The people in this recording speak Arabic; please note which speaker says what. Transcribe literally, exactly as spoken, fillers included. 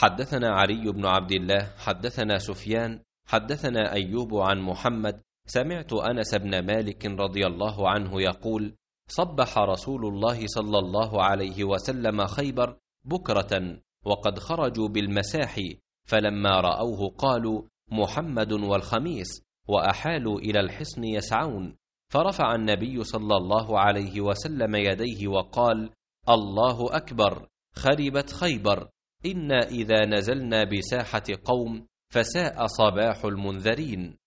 Speaker 1: حدثنا علي بن عبد الله حدثنا سفيان حدثنا أيوب عن محمد سمعت أنس بن مالك رضي الله عنه يقول: صبح رسول الله صلى الله عليه وسلم خيبر بكرة وقد خرجوا بالمساح، فلما رأوه قالوا: محمد والخميس، وأحالوا إلى الحصن يسعون. فرفع النبي صلى الله عليه وسلم يديه وقال: الله أكبر، خربت خيبر، إنا إذا نزلنا بساحة قوم فساء صباح المنذرين.